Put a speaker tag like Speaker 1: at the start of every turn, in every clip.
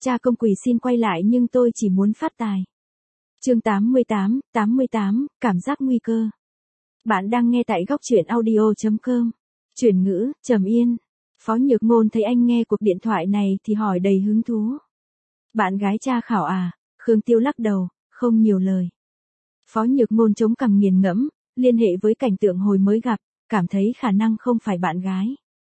Speaker 1: Cha công quỳ xin quay lại nhưng tôi chỉ muốn phát tài. Chương 88, cảm giác nguy cơ. Bạn đang nghe tại góc truyện audio.com. Chuyển ngữ, Trầm Yên. Phó Nhược Ngôn thấy anh nghe cuộc điện thoại này thì hỏi đầy hứng thú. Bạn gái cha Khảo à? Khương Tiêu lắc đầu, không nhiều lời. Phó Nhược Ngôn chống cằm nghiền ngẫm, liên hệ với cảnh tượng hồi mới gặp, cảm thấy khả năng không phải bạn gái,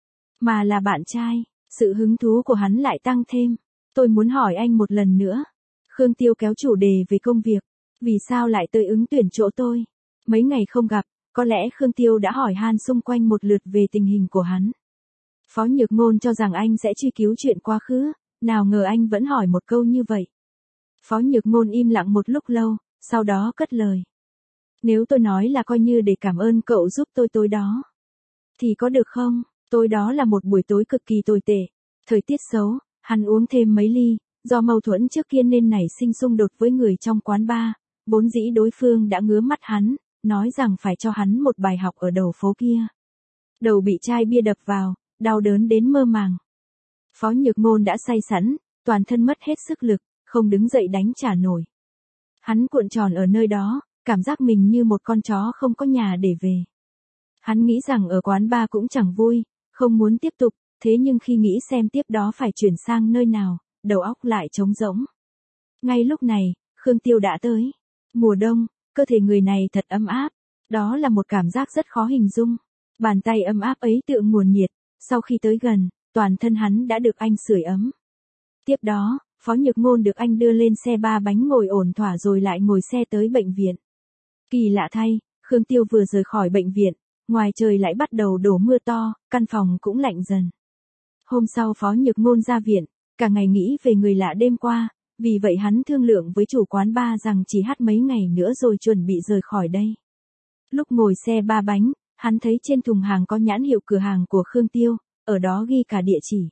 Speaker 1: mà là bạn trai. Sự hứng thú của hắn lại tăng thêm. Tôi muốn hỏi anh một lần nữa. Khương Tiêu kéo chủ đề về công việc. Vì sao lại tới ứng tuyển chỗ tôi? Mấy ngày không gặp, có lẽ Khương Tiêu đã hỏi han xung quanh một lượt về tình hình của hắn. Phó Nhược Ngôn cho rằng anh sẽ truy cứu chuyện quá khứ, nào ngờ anh vẫn hỏi một câu như vậy. Phó Nhược Ngôn im lặng một lúc lâu, sau đó cất lời. Nếu tôi nói là coi như để cảm ơn cậu giúp tôi tối đó, thì có được không? Tối đó là một buổi tối cực kỳ tồi tệ. Thời tiết xấu, hắn uống thêm mấy ly, do mâu thuẫn trước kia nên nảy sinh xung đột với người trong quán bar. Vốn dĩ đối phương đã ngứa mắt hắn, nói rằng phải cho hắn một bài học ở đầu phố kia. Đầu bị chai bia đập vào, đau đớn đến mơ màng. Phó Nhược Ngôn đã say sẵn, toàn thân mất hết sức lực, không đứng dậy đánh trả nổi. Hắn cuộn tròn ở nơi đó, cảm giác mình như một con chó không có nhà để về. Hắn nghĩ rằng ở quán bar cũng chẳng vui, không muốn tiếp tục, thế nhưng khi nghĩ xem tiếp đó phải chuyển sang nơi nào, đầu óc lại trống rỗng. Ngay lúc này, Khương Tiêu đã tới. Mùa đông, cơ thể người này thật ấm áp, đó là một cảm giác rất khó hình dung. Bàn tay ấm áp ấy tựa nguồn nhiệt, sau khi tới gần, toàn thân hắn đã được anh sưởi ấm. Tiếp đó, Phó Nhược Ngôn được anh đưa lên xe 3 bánh ngồi ổn thỏa rồi lại ngồi xe tới bệnh viện. Kỳ lạ thay, Khương Tiêu vừa rời khỏi bệnh viện, ngoài trời lại bắt đầu đổ mưa to, căn phòng cũng lạnh dần. Hôm sau Phó Nhược Ngôn ra viện, cả ngày nghĩ về người lạ đêm qua, vì vậy hắn thương lượng với chủ quán bar rằng chỉ hát mấy ngày nữa rồi chuẩn bị rời khỏi đây. Lúc ngồi xe 3 bánh, hắn thấy trên thùng hàng có nhãn hiệu cửa hàng của Khương Tiêu, ở đó ghi cả địa chỉ.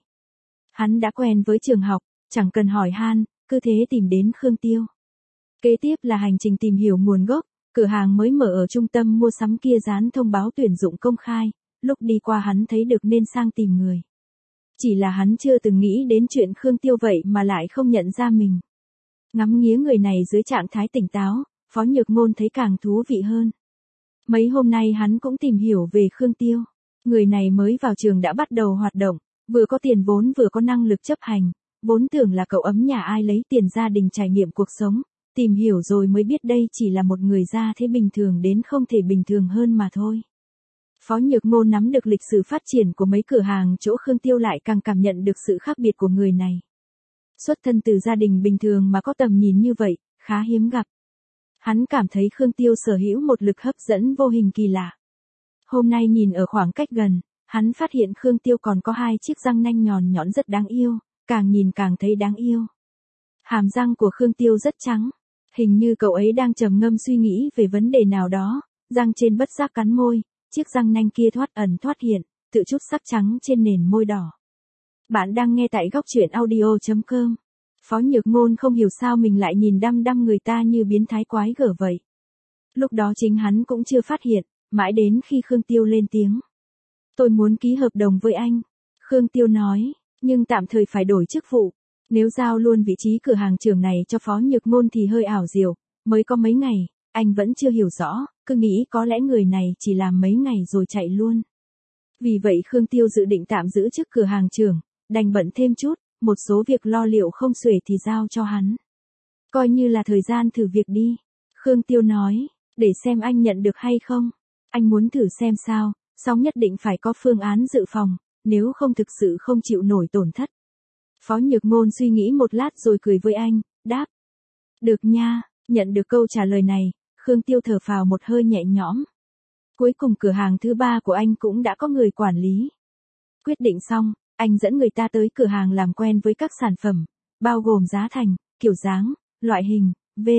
Speaker 1: Hắn đã quen với trường học, chẳng cần hỏi han, cứ thế tìm đến Khương Tiêu. Kế tiếp là hành trình tìm hiểu nguồn gốc, cửa hàng mới mở ở trung tâm mua sắm kia dán thông báo tuyển dụng công khai, lúc đi qua hắn thấy được nên sang tìm người. Chỉ là hắn chưa từng nghĩ đến chuyện Khương Tiêu vậy mà lại không nhận ra mình. Ngắm nghía người này dưới trạng thái tỉnh táo, Phó Nhược Ngôn thấy càng thú vị hơn. Mấy hôm nay hắn cũng tìm hiểu về Khương Tiêu. Người này mới vào trường đã bắt đầu hoạt động, vừa có tiền vốn vừa có năng lực chấp hành, vốn tưởng là cậu ấm nhà ai lấy tiền gia đình trải nghiệm cuộc sống, tìm hiểu rồi mới biết đây chỉ là một người gia thế bình thường đến không thể bình thường hơn mà thôi. Phó Nhược Ngôn nắm được lịch sử phát triển của mấy cửa hàng chỗ Khương Tiêu lại càng cảm nhận được sự khác biệt của người này. Xuất thân từ gia đình bình thường mà có tầm nhìn như vậy, khá hiếm gặp. Hắn cảm thấy Khương Tiêu sở hữu một lực hấp dẫn vô hình kỳ lạ. Hôm nay nhìn ở khoảng cách gần, hắn phát hiện Khương Tiêu còn có 2 chiếc răng nanh nhọn nhọn rất đáng yêu, càng nhìn càng thấy đáng yêu. Hàm răng của Khương Tiêu rất trắng, hình như cậu ấy đang trầm ngâm suy nghĩ về vấn đề nào đó, răng trên bất giác cắn môi, chiếc răng nanh kia thoát ẩn thoát hiện, tự chút sắc trắng trên nền môi đỏ. Bạn đang nghe tại góc truyện audio.com. Phó Nhược Ngôn không hiểu sao mình lại nhìn đăm đăm người ta như biến thái quái gở vậy. Lúc đó chính hắn cũng chưa phát hiện, mãi đến khi Khương Tiêu lên tiếng. Tôi muốn ký hợp đồng với anh. Khương Tiêu nói, nhưng tạm thời phải đổi chức vụ. Nếu giao luôn vị trí cửa hàng trưởng này cho Phó Nhược Ngôn thì hơi ảo diệu, mới có mấy ngày, anh vẫn chưa hiểu rõ, cứ nghĩ có lẽ người này chỉ làm mấy ngày rồi chạy luôn. Vì vậy Khương Tiêu dự định tạm giữ chức cửa hàng trưởng, đành bận thêm chút, một số việc lo liệu không xuể thì giao cho hắn. Coi như là thời gian thử việc đi. Khương Tiêu nói, để xem anh nhận được hay không. Anh muốn thử xem sao, song nhất định phải có phương án dự phòng, nếu không thực sự không chịu nổi tổn thất. Phó Nhược Ngôn suy nghĩ một lát rồi cười với anh, đáp. Được nha, nhận được câu trả lời này, Khương Tiêu thở phào một hơi nhẹ nhõm. Cuối cùng cửa hàng thứ 3 của anh cũng đã có người quản lý. Quyết định xong, anh dẫn người ta tới cửa hàng làm quen với các sản phẩm, bao gồm giá thành, kiểu dáng, loại hình,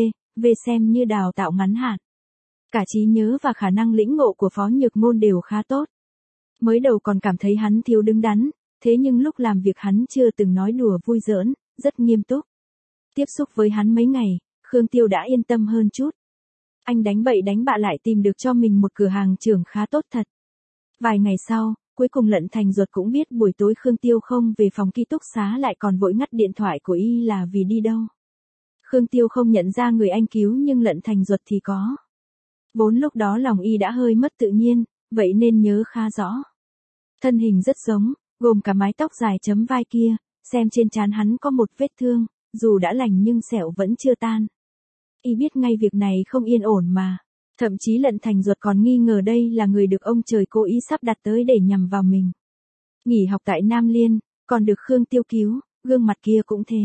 Speaker 1: xem như đào tạo ngắn hạn. Cả trí nhớ và khả năng lĩnh ngộ của Phó Nhược Ngôn đều khá tốt. Mới đầu còn cảm thấy hắn thiếu đứng đắn, thế nhưng lúc làm việc hắn chưa từng nói đùa vui giỡn, rất nghiêm túc. Tiếp xúc với hắn mấy ngày, Khương Tiêu đã yên tâm hơn chút. Anh đánh bậy đánh bạ lại tìm được cho mình một cửa hàng trưởng khá tốt thật. Vài ngày sau, Cuối cùng Lận Thành Duật cũng biết buổi tối Khương Tiêu không về phòng ký túc xá lại còn vội ngắt điện thoại của y là vì đi đâu. Khương Tiêu không nhận ra người anh cứu nhưng Lận Thành Duật thì có. Vốn lúc đó lòng y đã hơi mất tự nhiên, vậy nên nhớ khá rõ. Thân hình rất giống, gồm cả mái tóc dài chấm vai kia, xem trên trán hắn có một vết thương, dù đã lành nhưng sẹo vẫn chưa tan. Y biết ngay việc này không yên ổn mà. Thậm chí Lận Thành Duật còn nghi ngờ đây là người được ông trời cố ý sắp đặt tới để nhằm vào mình. Nghỉ học tại Nam Liên, còn được Khương Tiêu cứu, gương mặt kia cũng thế.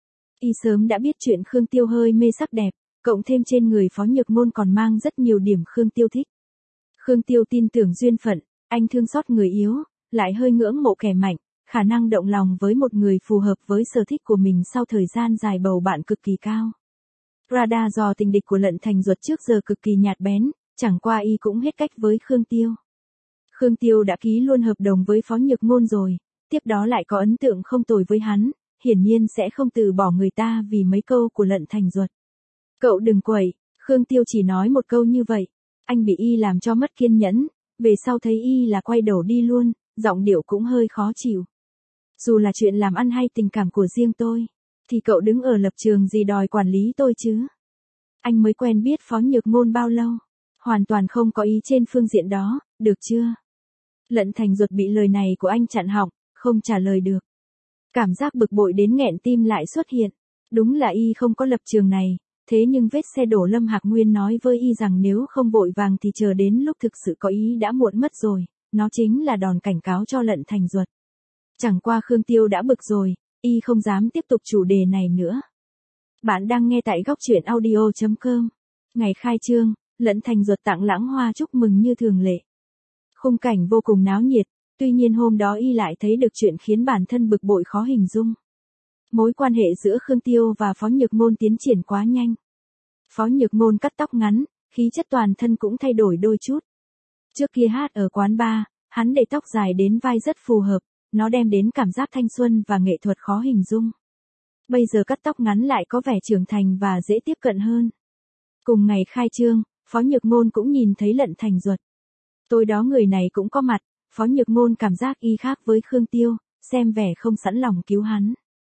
Speaker 1: Y sớm đã biết chuyện Khương Tiêu hơi mê sắc đẹp, cộng thêm trên người Phó Nhược Ngôn còn mang rất nhiều điểm Khương Tiêu thích. Khương Tiêu tin tưởng duyên phận, anh thương xót người yếu, lại hơi ngưỡng mộ kẻ mạnh, khả năng động lòng với một người phù hợp với sở thích của mình sau thời gian dài bầu bạn cực kỳ cao. Radar dò tình địch của Lận Thành Duật trước giờ cực kỳ nhạt bén, chẳng qua y cũng hết cách với Khương Tiêu. Khương Tiêu đã ký luôn hợp đồng với Phó Nhược Ngôn rồi, tiếp đó lại có ấn tượng không tồi với hắn, hiển nhiên sẽ không từ bỏ người ta vì mấy câu của Lận Thành Duật. Cậu đừng quẩy, Khương Tiêu chỉ nói một câu như vậy, anh bị y làm cho mất kiên nhẫn, về sau thấy y là quay đầu đi luôn, giọng điệu cũng hơi khó chịu. Dù là chuyện làm ăn hay tình cảm của riêng tôi, thì cậu đứng ở lập trường gì đòi quản lý tôi chứ? Anh mới quen biết Phó Nhược Ngôn bao lâu, hoàn toàn không có ý trên phương diện đó, được chưa? Lận Thành Duật bị lời này của anh chặn họng, không trả lời được. Cảm giác bực bội đến nghẹn tim lại xuất hiện, đúng là y không có lập trường này, thế nhưng vết xe đổ Lâm Hạc Nguyên nói với y rằng nếu không vội vàng thì chờ đến lúc thực sự có ý đã muộn mất rồi, nó chính là đòn cảnh cáo cho Lận Thành Duật. Chẳng qua Khương Tiêu đã bực rồi, y không dám tiếp tục chủ đề này nữa. Bạn đang nghe tại góc truyện audio.com. Ngày khai trương, Lận Thành Duật tặng Lãng Hoa chúc mừng như thường lệ. Khung cảnh vô cùng náo nhiệt, tuy nhiên hôm đó y lại thấy được chuyện khiến bản thân bực bội khó hình dung. Mối quan hệ giữa Khương Tiêu và Phó Nhược Ngôn tiến triển quá nhanh. Phó Nhược Ngôn cắt tóc ngắn, khí chất toàn thân cũng thay đổi đôi chút. Trước kia hát ở quán bar, hắn để tóc dài đến vai rất phù hợp, nó đem đến cảm giác thanh xuân và nghệ thuật khó hình dung. Bây giờ cắt tóc ngắn lại có vẻ trưởng thành và dễ tiếp cận hơn. Cùng ngày khai trương, Phó Nhược Ngôn cũng nhìn thấy Lận Thành Duật. Tối đó người này cũng có mặt, Phó Nhược Ngôn cảm giác y khác với Khương Tiêu, xem vẻ không sẵn lòng cứu hắn.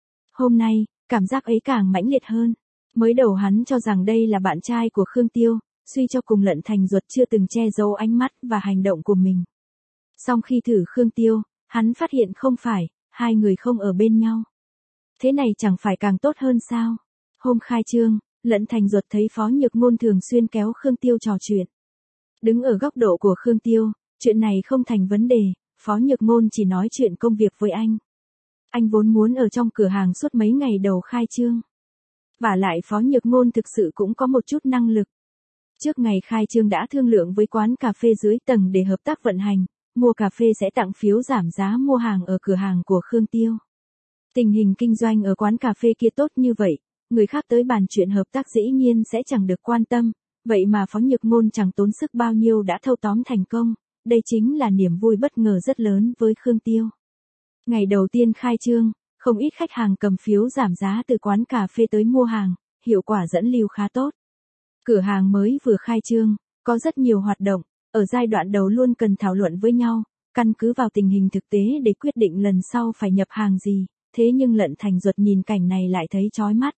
Speaker 1: Hôm nay, cảm giác ấy càng mãnh liệt hơn. Mới đầu hắn cho rằng đây là bạn trai của Khương Tiêu, suy cho cùng Lận Thành Duật chưa từng che giấu ánh mắt và hành động của mình. Song khi thử Khương Tiêu, hắn phát hiện không phải, hai người không ở bên nhau. Thế này chẳng phải càng tốt hơn sao? Hôm khai trương, Lận Thành Duật thấy Phó Nhược Ngôn thường xuyên kéo Khương Tiêu trò chuyện. Đứng ở góc độ của Khương Tiêu, chuyện này không thành vấn đề, Phó Nhược Ngôn chỉ nói chuyện công việc với anh. Anh vốn muốn ở trong cửa hàng suốt mấy ngày đầu khai trương. Vả lại Phó Nhược Ngôn thực sự cũng có một chút năng lực. Trước ngày khai trương đã thương lượng với quán cà phê dưới tầng để hợp tác vận hành, mua cà phê sẽ tặng phiếu giảm giá mua hàng ở cửa hàng của Khương Tiêu. Tình hình kinh doanh ở quán cà phê kia tốt như vậy, người khác tới bàn chuyện hợp tác dĩ nhiên sẽ chẳng được quan tâm, vậy mà Phó Nhược Ngôn chẳng tốn sức bao nhiêu đã thâu tóm thành công, đây chính là niềm vui bất ngờ rất lớn với Khương Tiêu. Ngày đầu tiên khai trương, không ít khách hàng cầm phiếu giảm giá từ quán cà phê tới mua hàng, hiệu quả dẫn lưu khá tốt. Cửa hàng mới vừa khai trương, có rất nhiều hoạt động, ở giai đoạn đầu luôn cần thảo luận với nhau, căn cứ vào tình hình thực tế để quyết định lần sau phải nhập hàng gì, thế nhưng Lận Thành Duật nhìn cảnh này lại thấy chói mắt.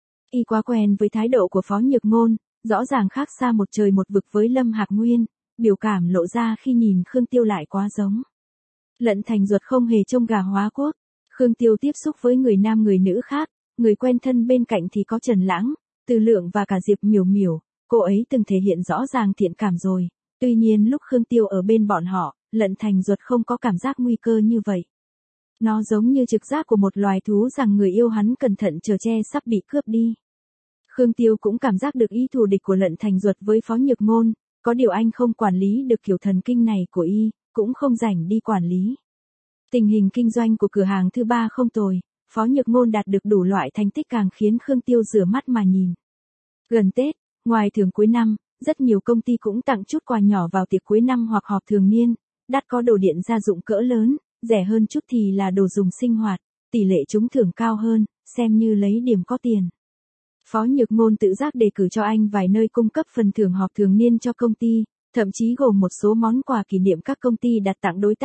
Speaker 1: Y quá quen với thái độ của Phó Nhược Ngôn, rõ ràng khác xa một trời một vực với Lâm Hạc Nguyên, biểu cảm lộ ra khi nhìn Khương Tiêu lại quá giống. Lận Thành Duật không hề trông gà hóa quốc, Khương Tiêu tiếp xúc với người nam người nữ khác, người quen thân bên cạnh thì có Trần Lãng, Từ Lượng và cả Diệp Miểu Miểu, cô ấy từng thể hiện rõ ràng thiện cảm rồi, tuy nhiên lúc Khương Tiêu ở bên bọn họ, Lận Thành Duật không có cảm giác nguy cơ như vậy. Nó giống như trực giác của một loài thú rằng người yêu hắn cẩn thận chờ che sắp bị cướp đi. Khương Tiêu cũng cảm giác được ý thù địch của Lận Thành Duật với Phó Nhược Ngôn, có điều anh không quản lý được kiểu thần kinh này của y, cũng không rảnh đi quản lý. Tình hình kinh doanh của cửa hàng thứ ba không tồi, Phó Nhược Ngôn đạt được đủ loại thành tích càng khiến Khương Tiêu rửa mắt mà nhìn. Gần Tết, ngoài thưởng cuối năm, rất nhiều công ty cũng tặng chút quà nhỏ vào tiệc cuối năm hoặc họp thường niên, đắt có đồ điện gia dụng cỡ lớn, rẻ hơn chút thì là đồ dùng sinh hoạt, tỷ lệ trúng thưởng cao hơn, xem như lấy điểm có tiền. Phó Nhược Ngôn tự giác đề cử cho anh vài nơi cung cấp phần thưởng họp thường niên cho công ty, thậm chí gồm một số món quà kỷ niệm các công ty đặt tặng đối tác.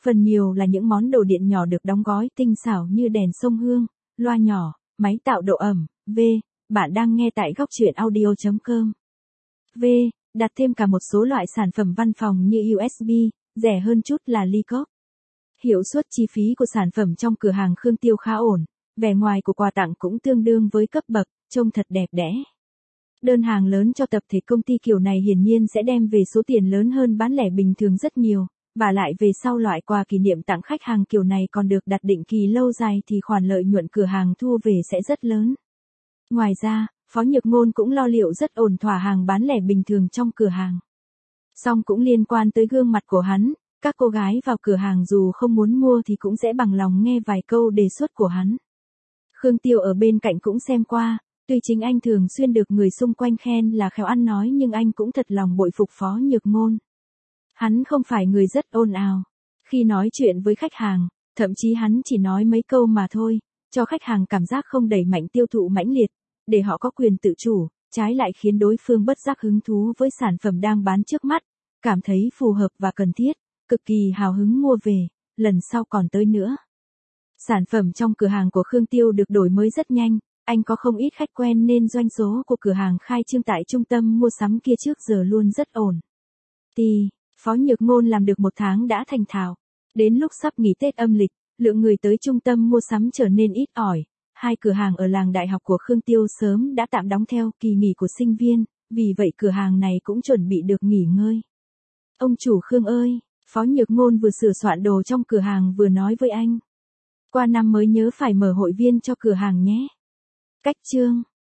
Speaker 1: phần nhiều là những món đồ điện nhỏ được đóng gói tinh xảo như đèn sông hương, loa nhỏ, máy tạo độ ẩm. Bạn đang nghe tại góc truyện audio.com. Đặt thêm cả một số loại sản phẩm văn phòng như USB, rẻ hơn chút là ly cốc. Hiệu suất chi phí của sản phẩm trong cửa hàng Khương Tiêu khá ổn, vẻ ngoài của quà tặng cũng tương đương với cấp bậc, trông thật đẹp đẽ. Đơn hàng lớn cho tập thể công ty kiểu này hiển nhiên sẽ đem về số tiền lớn hơn bán lẻ bình thường rất nhiều, và lại về sau loại quà kỷ niệm tặng khách hàng kiểu này còn được đặt định kỳ lâu dài thì khoản lợi nhuận cửa hàng thu về sẽ rất lớn. Ngoài ra, Phó Nhược Ngôn cũng lo liệu rất ổn thỏa hàng bán lẻ bình thường trong cửa hàng. Song cũng liên quan tới gương mặt của hắn, các cô gái vào cửa hàng dù không muốn mua thì cũng sẽ bằng lòng nghe vài câu đề xuất của hắn. Khương Tiêu ở bên cạnh cũng xem qua, tuy chính anh thường xuyên được người xung quanh khen là khéo ăn nói nhưng anh cũng thật lòng bội phục Phó Nhược Ngôn. Hắn không phải người rất ồn ào. Khi nói chuyện với khách hàng, thậm chí hắn chỉ nói mấy câu mà thôi, cho khách hàng cảm giác không đẩy mạnh tiêu thụ mãnh liệt, để họ có quyền tự chủ, trái lại khiến đối phương bất giác hứng thú với sản phẩm đang bán trước mắt, cảm thấy phù hợp và cần thiết, cực kỳ hào hứng mua về, lần sau còn tới nữa. Sản phẩm trong cửa hàng của Khương Tiêu được đổi mới rất nhanh, anh có không ít khách quen nên doanh số của cửa hàng khai trương tại trung tâm mua sắm kia trước giờ luôn rất ổn. Phó Nhược Ngôn làm được 1 tháng đã thành thạo. Đến lúc sắp nghỉ Tết âm lịch, lượng người tới trung tâm mua sắm trở nên ít ỏi. 2 cửa hàng ở làng đại học của Khương Tiêu sớm đã tạm đóng theo kỳ nghỉ của sinh viên, vì vậy cửa hàng này cũng chuẩn bị được nghỉ ngơi. Ông chủ Khương ơi, Phó Nhược Ngôn vừa sửa soạn đồ trong cửa hàng vừa nói với anh. Qua năm mới nhớ phải mở hội viên cho cửa hàng nhé. Cách chương